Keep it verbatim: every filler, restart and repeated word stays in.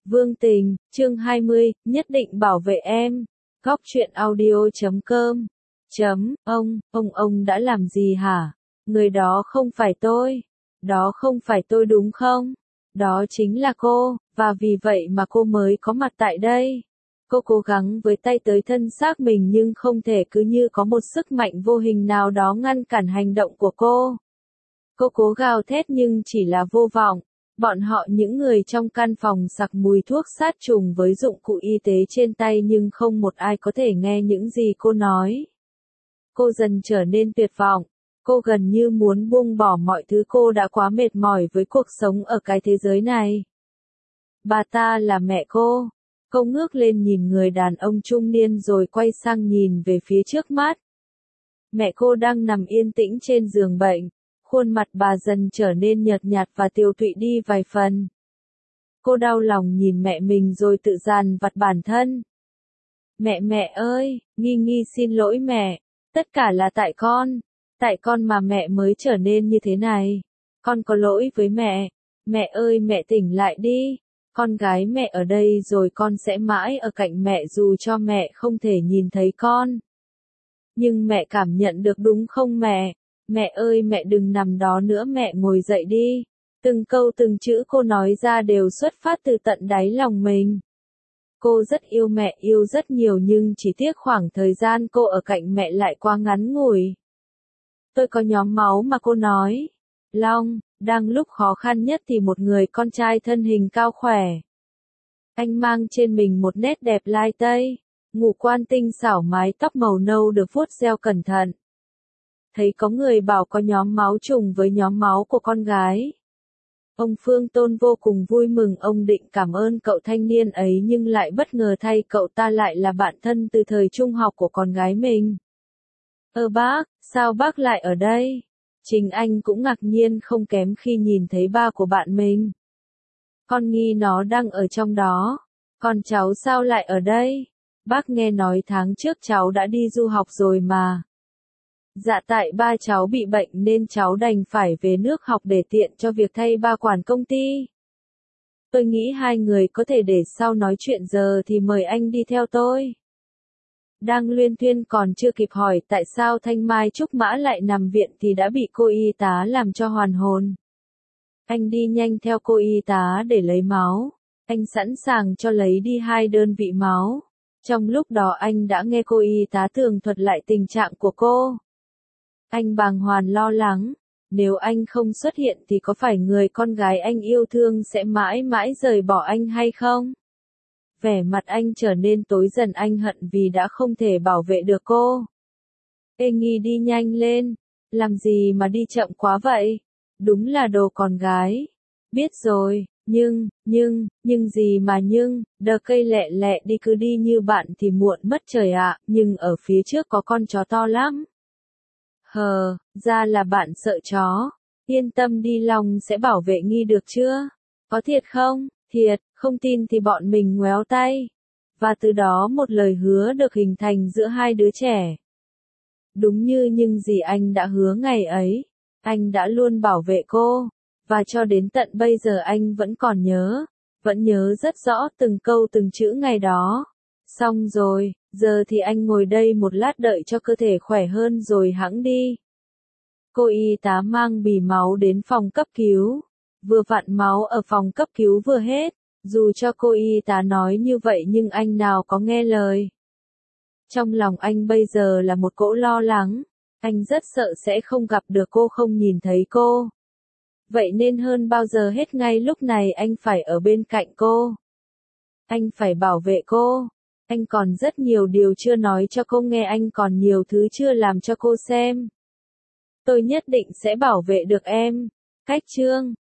Vương Tình, chương hai mươi, nhất định bảo vệ em. Góc truyện audio chấm com. Chấm, ông, ông ông đã làm gì hả? Người đó không phải tôi. Đó không phải tôi đúng không? Đó chính là cô, và vì vậy mà cô mới có mặt tại đây. Cô cố gắng với tay tới thân xác mình nhưng không thể, cứ như có một sức mạnh vô hình nào đó ngăn cản hành động của cô. Cô cố gào thét nhưng chỉ là vô vọng. Bọn họ, những người trong căn phòng sặc mùi thuốc sát trùng với dụng cụ y tế trên tay, nhưng không một ai có thể nghe những gì cô nói. Cô dần trở nên tuyệt vọng. Cô gần như muốn buông bỏ mọi thứ, cô đã quá mệt mỏi với cuộc sống ở cái thế giới này. Bà ta là mẹ cô. Cô ngước lên nhìn người đàn ông trung niên rồi quay sang nhìn về phía trước mắt. Mẹ cô đang nằm yên tĩnh trên giường bệnh. Khuôn mặt bà dần trở nên nhợt nhạt và tiều tụy đi vài phần. Cô đau lòng nhìn mẹ mình rồi tự dằn vặt bản thân. Mẹ mẹ ơi, Nghi Nghi xin lỗi mẹ. Tất cả là tại con. Tại con mà mẹ mới trở nên như thế này. Con có lỗi với mẹ. Mẹ ơi, mẹ tỉnh lại đi. Con gái mẹ ở đây rồi, con sẽ mãi ở cạnh mẹ dù cho mẹ không thể nhìn thấy con. Nhưng mẹ cảm nhận được đúng không mẹ? Mẹ ơi, mẹ đừng nằm đó nữa, mẹ ngồi dậy đi. Từng câu từng chữ cô nói ra đều xuất phát từ tận đáy lòng mình. Cô rất yêu mẹ, yêu rất nhiều, nhưng chỉ tiếc khoảng thời gian cô ở cạnh mẹ lại quá ngắn ngủi. Tôi có nhóm máu mà cô nói. Long, đang lúc khó khăn nhất thì một người con trai thân hình cao khỏe. Anh mang trên mình một nét đẹp lai tây, ngũ quan tinh xảo, mái tóc màu nâu được vuốt gel cẩn thận. Thấy có người bảo có nhóm máu trùng với nhóm máu của con gái. Ông Phương Tôn vô cùng vui mừng, ông định cảm ơn cậu thanh niên ấy nhưng lại bất ngờ thay cậu ta lại là bạn thân từ thời trung học của con gái mình. Ơ bác, sao bác lại ở đây? Chính anh cũng ngạc nhiên không kém khi nhìn thấy ba của bạn mình. Con Nghi nó đang ở trong đó. Còn cháu sao lại ở đây? Bác nghe nói tháng trước cháu đã đi du học rồi mà. Dạ tại ba cháu bị bệnh nên cháu đành phải về nước học để tiện cho việc thay ba quản công ty. Tôi nghĩ hai người có thể để sau nói chuyện, giờ thì mời anh đi theo tôi. Đang luyên thuyên còn chưa kịp hỏi tại sao Thanh Mai Trúc Mã lại nằm viện thì đã bị cô y tá làm cho hoàn hồn. Anh đi nhanh theo cô y tá để lấy máu. Anh sẵn sàng cho lấy đi hai đơn vị máu. Trong lúc đó anh đã nghe cô y tá tường thuật lại tình trạng của cô. Anh bàng hoàng lo lắng, nếu anh không xuất hiện thì có phải người con gái anh yêu thương sẽ mãi mãi rời bỏ anh hay không? Vẻ mặt anh trở nên tối dần, anh hận vì đã không thể bảo vệ được cô. Ê Nghi, đi nhanh lên, làm gì mà đi chậm quá vậy? Đúng là đồ con gái. Biết rồi, nhưng, nhưng, nhưng gì mà nhưng, đờ cây lẹ lẹ đi, cứ đi như bạn thì muộn mất trời ạ, nhưng ở phía trước có con chó to lắm. Hờ, ra là bạn sợ chó. Yên tâm đi, Long sẽ bảo vệ Nghi được chưa? Có thiệt không? Thiệt, không tin thì bọn mình ngoéo tay. Và từ đó một lời hứa được hình thành giữa hai đứa trẻ. Đúng như những gì anh đã hứa ngày ấy. Anh đã luôn bảo vệ cô. Và cho đến tận bây giờ anh vẫn còn nhớ. Vẫn nhớ rất rõ từng câu từng chữ ngày đó. Xong rồi, giờ thì anh ngồi đây một lát đợi cho cơ thể khỏe hơn rồi hẵng đi. Cô y tá mang bì máu đến phòng cấp cứu. Vừa vặn máu ở phòng cấp cứu vừa hết. Dù cho cô y tá nói như vậy nhưng anh nào có nghe lời. Trong lòng anh bây giờ là một cỗ lo lắng. Anh rất sợ sẽ không gặp được cô, không nhìn thấy cô. Vậy nên hơn bao giờ hết ngay lúc này anh phải ở bên cạnh cô. Anh phải bảo vệ cô. Anh còn rất nhiều điều chưa nói cho cô nghe, anh còn nhiều thứ chưa làm cho cô xem. Tôi nhất định sẽ bảo vệ được em. Cách chương